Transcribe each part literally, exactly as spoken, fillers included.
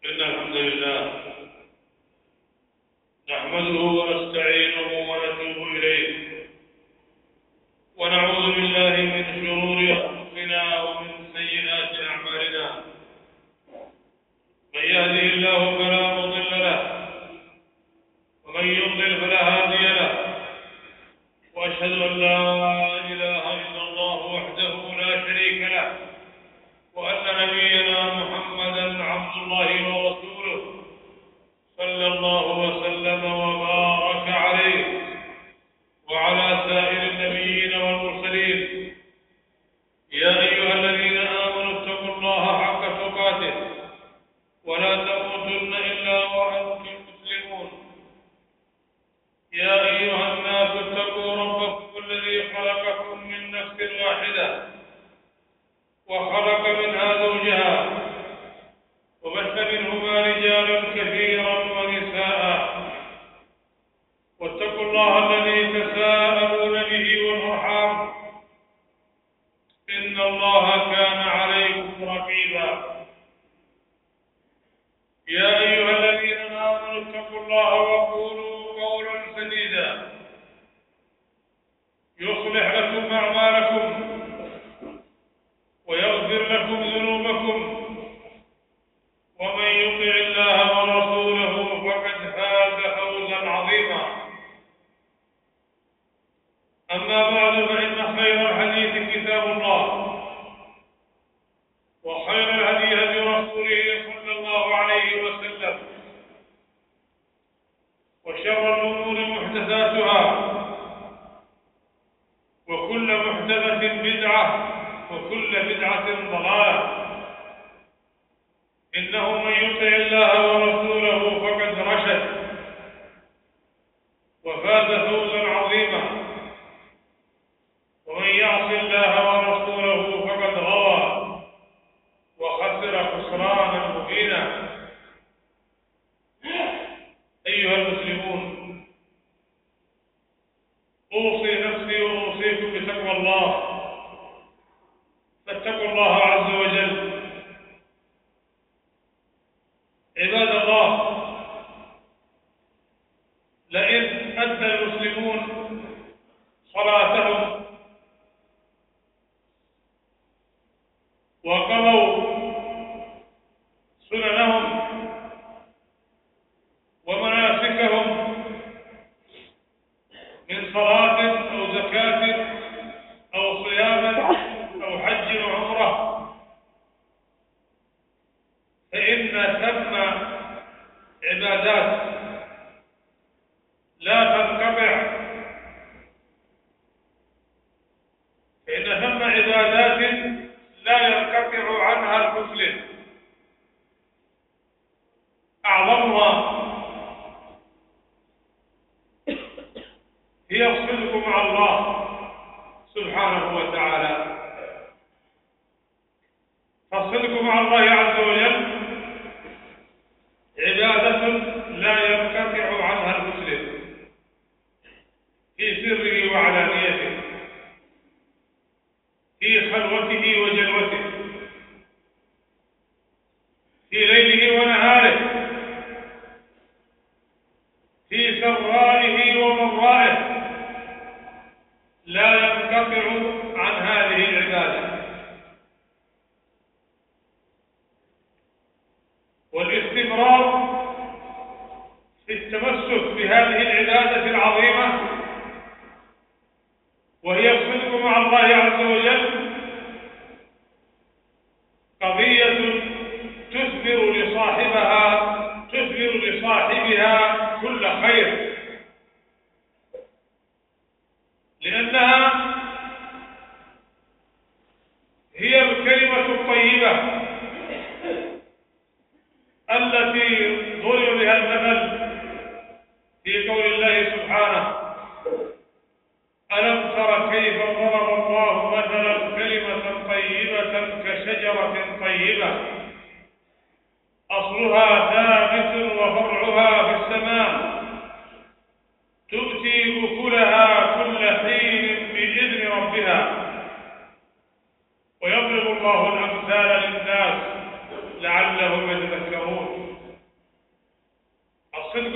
إن الحمد لله نحمده ونستعينه ونتوب إليه ونعوذ بالله من شرور أنفسنا ومن سيئات أعمالنا. من يهده الله فلا مضل له ومن يضلل فلا هادي له، وأشهد أن لا إله إلا الله وحده لا شريك له، وأن نبينا محمدا عبد الله ورسوله صلى الله وسلم وبارك عليه وعلى سائر النبيين والمرسلين. يا أيها الذين آمنوا اتقوا الله حق تقاته ولا تموتن إلا وأنتم مسلمون. يا أيها الناس اتقوا ربكم الذي خلقكم من نفس واحدة وخلق منها زوجها وبث منهما رجالا كثيرا ونساء، واتقوا الله الذي تساءلون به والأرحام إن الله كان عليكم رقيبا. يا أيها الذين آمنوا اتقوا الله وقولوا قولا سديدا يصلح لكم أعمالكم ويغفر لكم ذنوبكم، ومن يطع الله ورسوله فقد فاز فوزا عظيما. أما بعد، فإن خير الحديث كتاب الله، وخير الهدي هدي رسوله صلى الله عليه وسلم، وشر الأمور محدثاتها، وكل محدثة بدعة، وكل بدعة ضلالة. إنه من يطع الله ورسوله فقد رشد وفاز فوزا عظيما، ومن يعص الله ورسوله فقد غوى وخسر خسرانا مبينا. أيها المسلمون، أوصي نفسي وأوصيكم بتقوى الله، فاتقوا الله عز وجل. عباد الله، لئن أدى المسلمون صلاتهم وقضوا سننهم ومناسكهم من صلاة أو زكاة أو صيام أو حج وعمرة، فإن ثم عبادات لا تنقطع فإن ثم عبادات لا ينقطع عنها المسلم. أعظمها هي الصدق مع الله سبحانه وتعالى. فالصدق مع الله عز وجل عبادة لا ينقطع عنها المسلم في سره وعلانيته، في خلوته وجلوته، في ليله ونهاره، في سرائه وضرائه، لا ينقطع عن هذه العبادة. والاستمرار في التمسك بهذه العبادة العظيمة وهي الصدق مع الله عز وجل قضية تثمر لصاحبها تثمر لصاحبها كل خير، لأنها هي الكلمة الطيبة التي ضرب بها المثل في قول الله سبحانه: ألم تر كيف ضرب الله مثلا كلمة طيبة كشجرة طيبة أصلها ثابت وفرعها في السماء تؤتي أكلها كل حين بإذن ربها ويضرب الله الأمثال للناس لعلهم يتذكرون.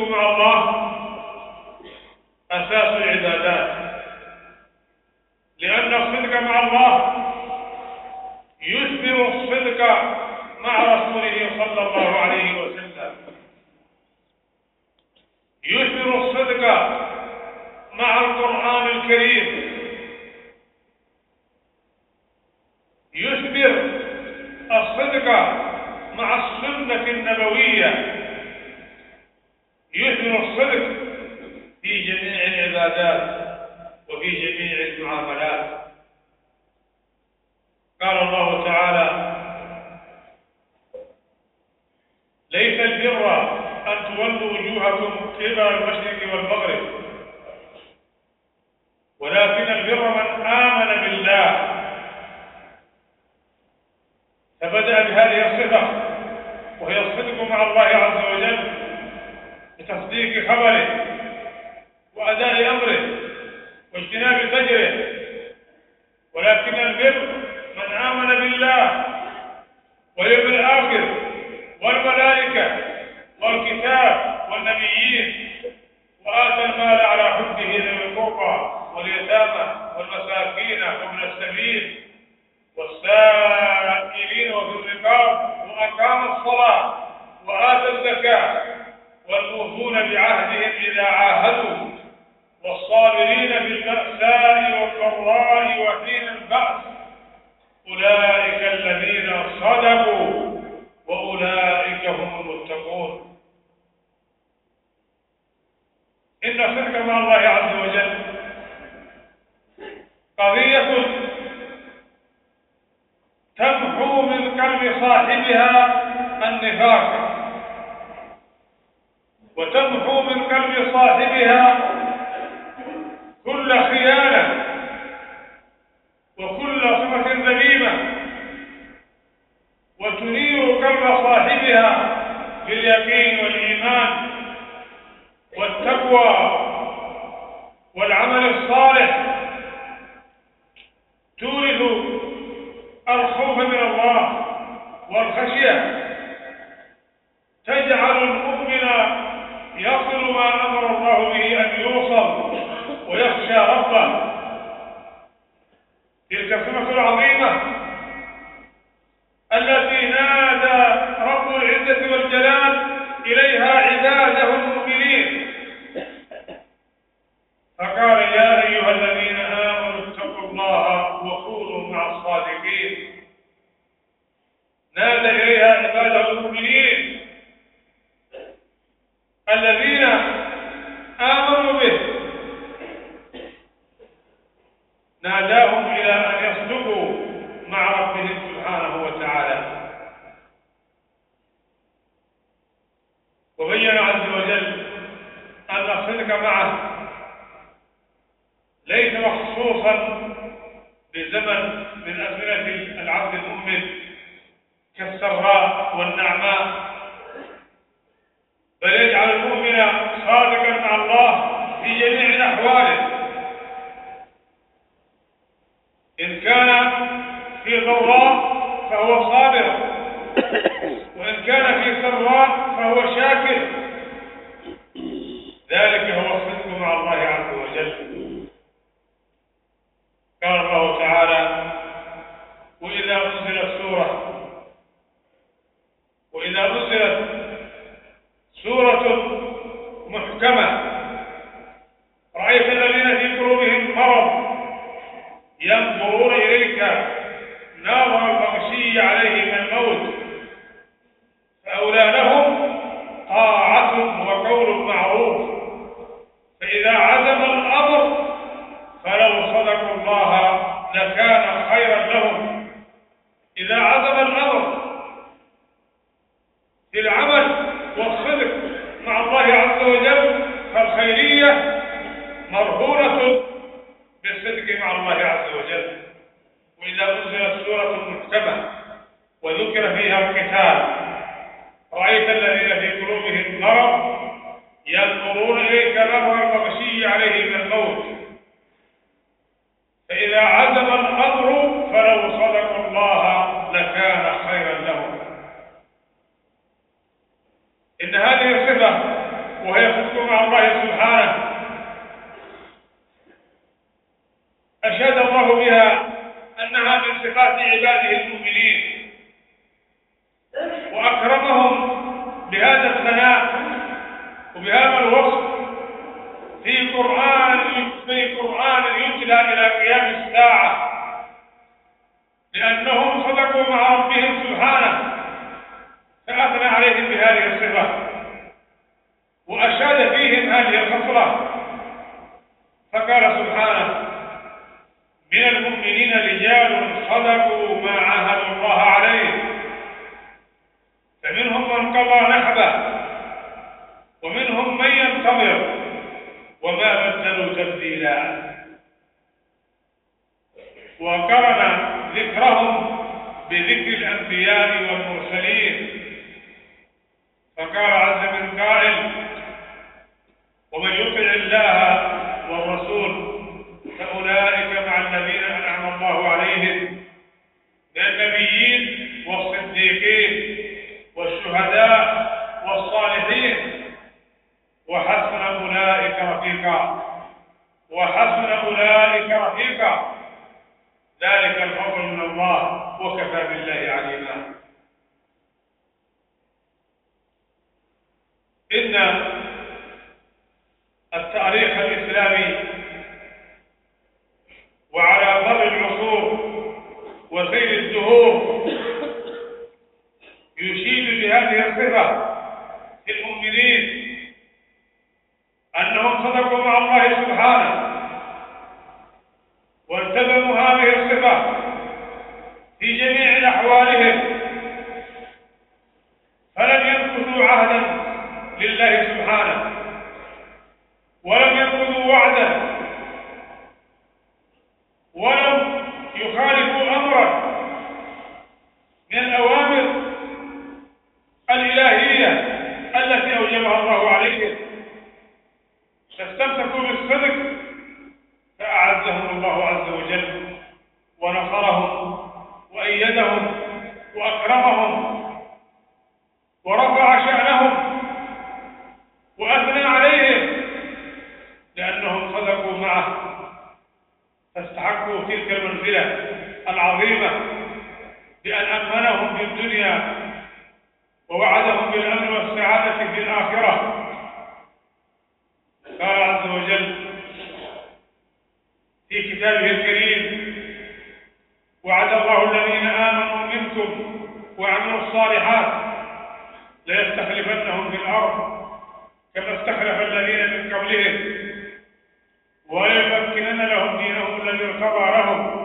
الصدق مع الله أساس العبادات، لأن الصدق مع الله يثمر الصدق مع رسوله صلى الله عليه وسلم، يثمر الصدق مع القرآن الكريم، يثمر الصدق مع السنة النبوية، يثمر الصدق في جميع العبادات وفي جميع المعاملات. قال الله تعالى: ليس البر أن تولوا وجوهكم قبل المشرق والمغرب، ولكن البر من آمن بالله. فبدأ بهذه الصفة وهي الصدق مع الله عز وجل بتصديق خبره وأداء أمره واجتناب زجره. ولكن البر من آمن بالله واليوم الآخر والملائكة والكتاب والنبيين، وآتى المال على حبه ذوي القربى واليتامى والمساكين وابن السبيل والسائلين وفي الرقاب، وأقام الصلاة وآتى الزكاة، والموفون بعهدهم إذا عاهدوا، والصابرين في البأساء والضراء وحين البأس، أولئك الذين صدقوا وأولئك هم المتقون. إن الصدق مع الله عز وجل قضية تمحو من قلب صاحبها النفاق، وتمحو من قلب صاحبها كل خيانة وكل صفة ذميمة، وتنير قلب صاحبها باليقين والإيمان والتقوى والعمل الصالح، تورث الخوف من الله والخشية، تجعل المؤمن يصل ما أمر الله به أن يوصل ويخشى ربه. تلك السمة العظيمة التي نادى رب العزة والجلال إليها عباده المؤمنين، فقال: يا أيها الذين آمنوا اتقوا الله وكونوا مع الصادقين. نادى إليها عباده المؤمنين الذين آمنوا به، ناداهم إلى أن يصدقوا مع ربهم سبحانه وتعالى. وبين عز وجل أن الصدق معه ليس مخصوصا بزمن من أزمنة العبد المؤمن كالسراء والنعماء، بل يجعل المؤمن صادقا مع الله في جميع أحواله. إن كان في ضراء فهو صابر، وإن كان في سراء فهو شاكر. ذلك هو الصدق مع الله عز وجل. قال الله تعالى: وإذا أنزلت سورة وإذا أنزلت سورة محكمة رأيت الذين في قلوبهم مرض ينظرون إليك نظر المغشي عليه من الموت، فأولى لهم طاعة وقول معروف، فإذا عزم الأمر فلو صدقوا الله لكان خيرا لهم. إذا عزم الأمر في العمل والصدق مع الله عز وجل فالخيرية مرهونة بالصدق مع الله عز وجل. وإذا أنزلت سورة محكمة وذكر فيها القتال رأيت الذين في قلوبهم مرض ينظرون إليك نظر المغشي عليه من الموت، فإذا عزم الأمر فلو صدقوا الله لكان خيرا لهم. إن هذه الصفة وهي صدق مع الله سبحانه أشهد الله بها أنها من صفات عباده المؤمنين، وأكرمهم بهذا الثناء وبهذا الوصف في قرآن في قرآن يتلى إلى قيام الساعة، لأنهم صدقوا مع ربهم سبحانه فأثنى عليهم بهذه الصفة وأشاد فيهم هذه الخصلة، فقال سبحانه: من المؤمنين رجال صدقوا ما عاهدوا الله عليه فمنهم من قضى نحبه ومنهم من ينتظر وما بدلوا تبديلا. وقرن ذكرهم بذكر الأنبياء والمرسلين، فقال عز من قائل: ومن يطع الله والرسول فأولئك مع الذين أنعم الله عليهم من النبيين والصديقين والشهداء والصالحين وحسن أولئك رفيقا وحسن أولئك رفيقا ذلك الفضل من الله وكفى بالله عليما. إن التاريخ الإسلامي وعلى مر العصور وسير الدهور يشيد بهذه الصفة في المؤمنين أنهم صدقوا مع الله سبحانه والتزموا هذه الصفة في جميع أحوالهم، فلم ينقضوا عهدا لله سبحانه ولم ينقضوا وعدا ولم يخالفوا أمرا من الأوامر الإلهية التي أوجبها الله عليهم، فاستمسكوا بالصدق فأعزهم الله عز وجل ونصرهم وأيدهم وأكرمهم ورفع شأنهم وأثنى عليهم لأنهم صدقوا معه فاستحقوا تلك المنزلة العظيمة بأن أمنهم في الدنيا ووعدهم بالأمن والسعادة في الآخرة. قال عز وجل في كتابه الكريم: وعد الله الذين آمنوا منكم وعملوا الصالحات ليستخلفنهم في الأرض كما استخلف الذين من قبلهم وليمكنن لهم دينهم الذي ارتضى لهم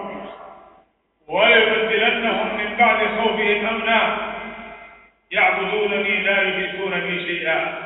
وليبدلنهم من بعد خوفهم أمنا يعبدونني لا يشركون بي شيئا.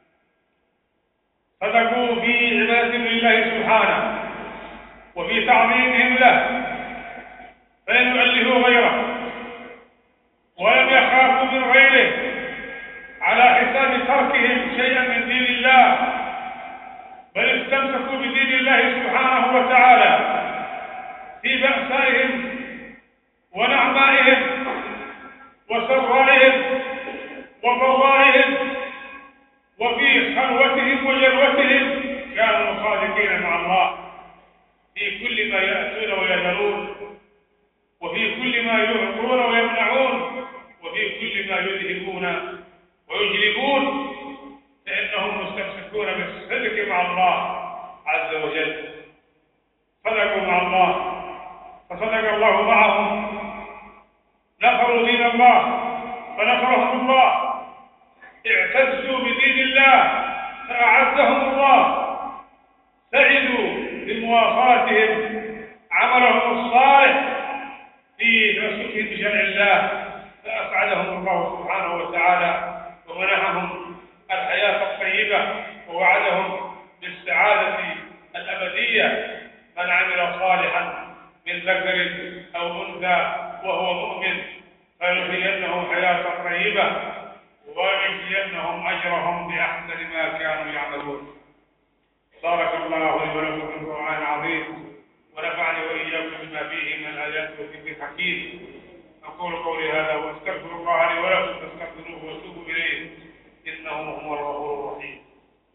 صدقوا في عبادتهم لله سبحانه وفي تعظيمهم له فلم يؤلهوا غيره ولم يخافوا من غيره على حساب تركهم شيئا من دين الله، بل استمسكوا بدين الله سبحانه وتعالى في بأسائهم ونعمائهم وسرائهم وضرائهم وفي خلوتهم وجلوتهم كانوا صادقين مع الله في كل ما يأتون ويذرون وفي كل ما يعطون ويمنعون وفي كل ما يذهبون ويجلبون، فإنهم مستمسكون بالصدق مع الله عز وجل. صدقوا مع الله فصدق الله معهم، نصروا دين الله فنصرهم الله، اعتزوا بدين الله فأعزهم الله، سعدوا بمواصلتهم عملهم الصالح في تمسكهم بشرع الله فأسعدهم الله سبحانه وتعالى ومنحهم الحياة الطيبة ووعدهم بالسعادة الأبدية. من عمل صالحا من ذكر أو أنثى وهو مؤمن فلنحيينه حياة طيبة ولنجزينهم أجرهم بأحسن ما كانوا يعملون. بارك الله لي ولكم في القرآن العظيم ونفعني وإياكم بما فيه من الآيات والذكر الحكيم. أقول قولي هذا وأستغفر الله لي ولكم فاستغفروه وتوبوا إليه إنه هو الغفور الرحيم.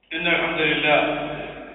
إن الحمد لله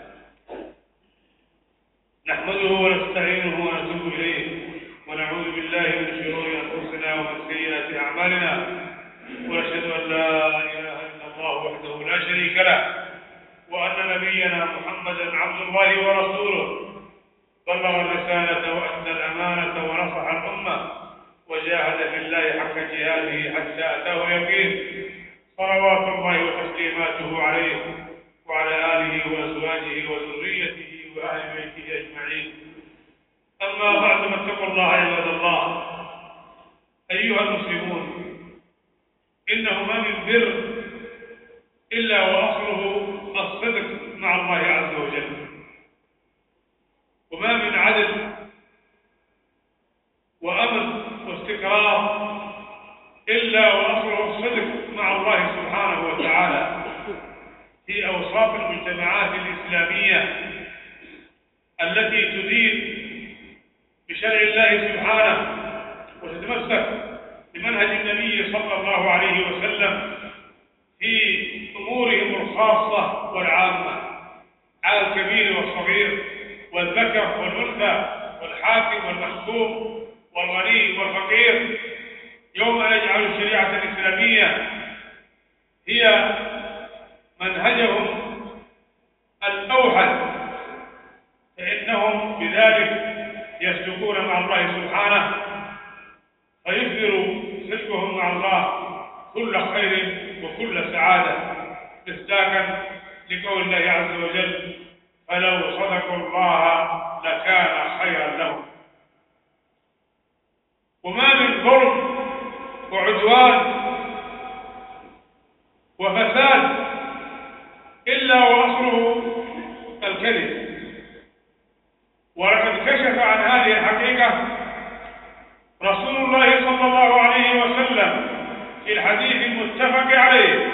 نحمده ونستعينه ونتوب إليه ونعوذ بالله من شرور أنفسنا ومن سيئات أعمالنا ونشهد أن لا إله إلا الله وحده لا شريك له وأن نبينا محمدا عبد الله ورسوله بلغ الرسالة وأدى الأمانة ونصح الأمة وجاهد في الله حق جهاده حتى أتاه اليقين صلوات الله وتسليماته عليه وعلى آله وأزواجه وذريته وأهل بيته أجمعين. أما بعد فاتقوا الله عباد الله أيها المسلمون، إنه ما من بر إلا وأصله الصدق مع الله عز وجل، وما من عدل وأمن واستقرار إلا وأصله الصدق مع الله سبحانه وتعالى في أوصاف المجتمعات الإسلامية التي تدين بشرع الله سبحانه وتتمسك بمنهج النبي صلى الله عليه وسلم في أمورهم الخاصة والعامة على الكبير والصغير والذكر والأنثى والحاكم والمحكوم والغني والفقير، يوم نجعل الشريعة الإسلامية هي منهجهم الأوحد، فإنهم بذلك يسلكون مع الله سبحانه فيثمر سلكهم مع الله كل خير وكل سعادة، مصداقا لقول الله عز وجل: فلو صدقوا الله لكان خيرا لهم. وما من ظلم وعدوان وفساد إلا وأصله الكذب، ولقد كشف عن هذه الحقيقة رسول الله صلى الله عليه وسلم في الحديث المتفق عليه: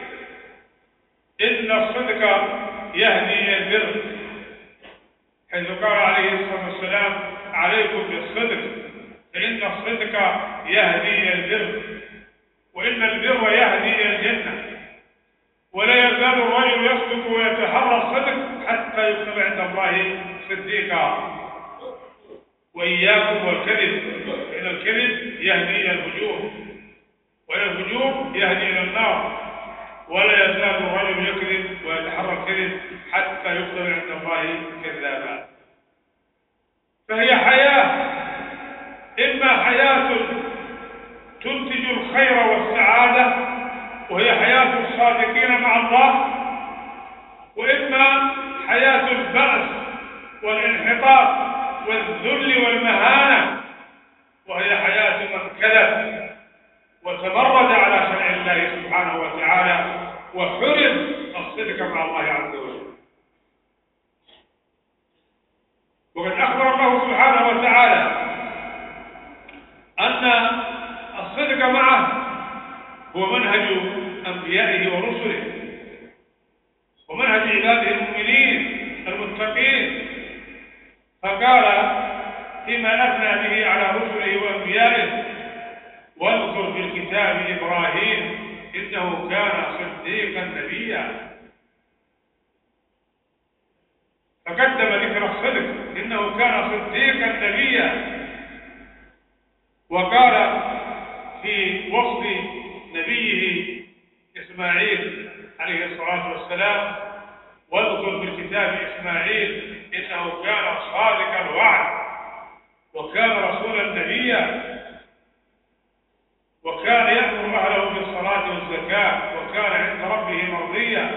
إن الصدق يهدي إلى البر، حيث قال عليه الصلاة والسلام: عليكم بالصدق فإن الصدق يهدي إلى البر، وإن البر يهدي إلى الجنة، ولا يزال الرجل يصدق ويتحرى الصدق حتى يكتب عند الله صديقا. وإياكم والكذب، فإن الكذب يهدي إلى الفجور، وإلى الفجور يهدي إلى النار، ولا يزال الرجل يكذب ويتحرى الكذب حتى يكتب عند الله كذابا. فهي حياة، إما حياة تنتج الخير والسعادة وهي حياة الصادقين مع الله، وإما حياة البأس والانحطاط والذل والمهانة وهي حياة من كذب وتمرد على شرع الله سبحانه وتعالى وحرم الصدق مع الله عز وجل. وقد أخبر الله سبحانه وتعالى أن الصدق معه هو منهج أنبيائه ورسله ومنهج عباده المؤمنين المتقين، فقال فيما أثنى به على رسله وأنبيائه: واذكر في الكتاب إبراهيم إنه كان صديقا نبيا. فقدم ذكر الصدق إنه كان صديقا نبيا، وقال في وصف نبيه إسماعيل عليه الصلاة والسلام: واذكر في الكتاب إسماعيل إنه كان صادق الوعد وكان رسولا نبيا، وكان يأمر أهله بالصلاة والزكاة وكان عند ربه مرضيا.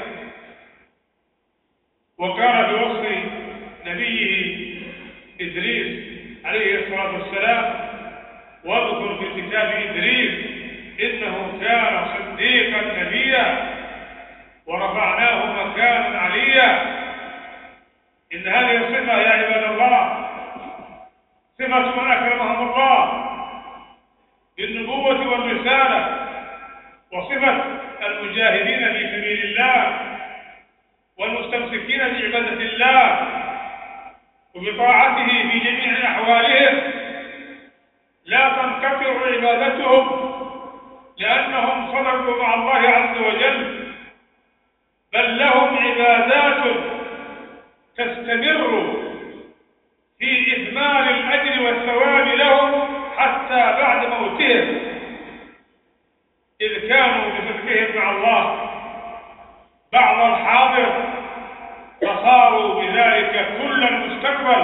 وكان في وصف نبيه إدريس عليه الصلاة والسلام: واذكر في الكتاب إدريس إنه كان صديقا نبيا ورفعناه مكانا عليا. إن هذه الصفة يا عباد الله صفة من أكرمهم الله بالنبوة والرسالة، وصفة المجاهدين في سبيل الله والمستمسكين بعبادة الله وبطاعته في جميع أحوالهم، لا تنقطع عبادتهم لأنهم صدقوا مع الله عز وجل، بل لهم عبادة الله بعض الحاضر فصاروا بذلك كل المستقبل.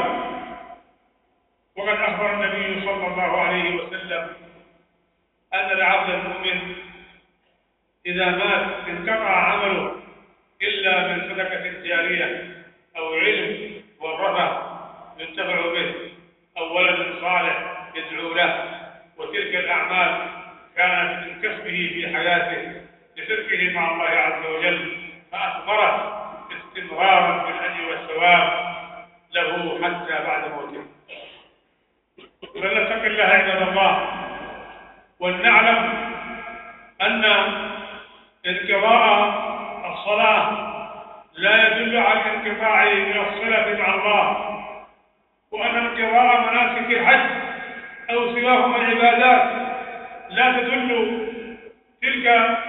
وقد أخبر النبي صلى الله عليه وسلم أن العبد المؤمن إذا مات انقطع عمله إلا من صدقة جارية أو علم ورثه ينتفع به أو ولد صالح يدعو له، وتلك الأعمال كانت من كسبه في حياته لشركه مع الله عز وجل، فأثمرت استمرارا بالأجر والثواب له حتى بعد موته. فلنتق الله عباد الله، ولنعلم أن انقضاء الصلاة لا يدل على الانقطاع من الصلة مع الله، وأن انقضاء مناسك الحج أو سواه من العبادات لا تدل تلك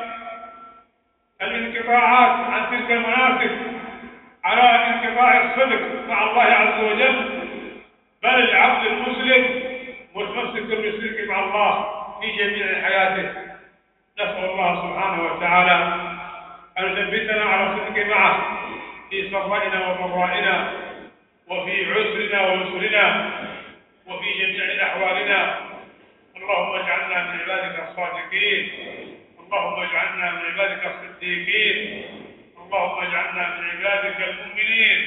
الانقطاعات عن تلك المناسك على انقطاع الصدق مع الله عز وجل، بل العبد المسلم متمسك بالصدق مع الله في جميع حياته. نسأل الله سبحانه وتعالى أن يثبتنا على الصدق معه في سرائنا وضرائنا وفي عسرنا ويسرنا وفي جميع أحوالنا. اللهم اجعلنا من عبادك الصادقين، اللهم اجعلنا من عبادك الصديقين، اللهم اجعلنا من عبادك المؤمنين.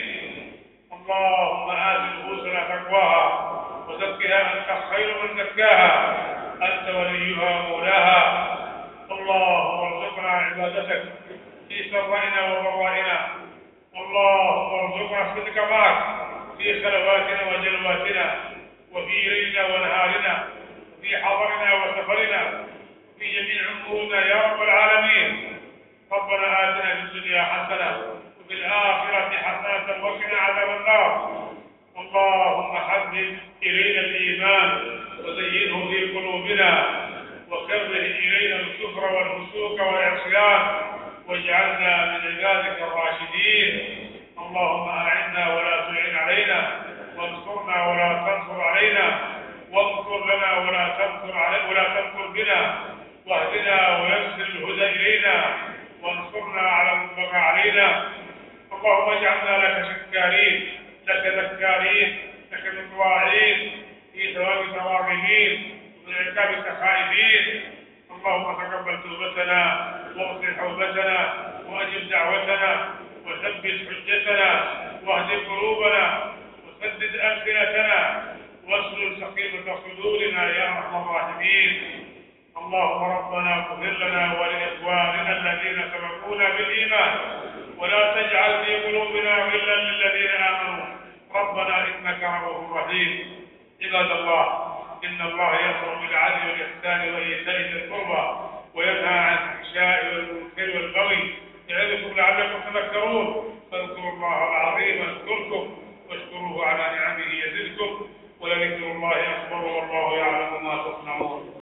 اللهم آت نفوسنا تقواها وزكها أنت خير من زكاها، أنت وليها ومولاها. اللهم ارزقنا عبادتك في سرائنا وضرائنا، اللهم ارزقنا الصدق معك في خلواتنا وجلواتنا وفي ليلنا ونهارنا في حضرنا وسفرنا في جميع امورنا يا رب العالمين. ربنا آتنا في الدنيا حسنة وفي الآخرة حسنة وقنا عذاب النار. اللهم حبب إلينا الإيمان وزينه في قلوبنا، وكره إلينا الكفر والفسوق والعصيان، واجعلنا من عبادك الراشدين. اللهم أعنا ولا تعن علينا، وانصرنا ولا تنصر علينا، وانصر لنا ولا تنصر علينا ولا تنصر بنا، واهدنا ويسر الهدى إلينا، وانصرنا على من بغى علينا. اللهم اجعلنا لك شكارين، لك ذكارين، لك مطواعين، في ثوابك راغبين، ومن عقابك خائفين. اللهم تقبل توبتنا واغفر حوبتنا واجب دعوتنا وثبت حجتنا واهد قلوبنا وسدد ألسنتنا واسلل سقيمة صدورنا يا أرحم الراحمين. اللهم ربنا اغفر لنا ولإخواننا الذين سبقونا بالإيمان، ولا تجعل في قلوبنا غلا للذين آمنوا ربنا إنك رؤوف رحيم. عباد الله، إن الله يأمر بالعدل والإحسان وإيتاء ذي القربى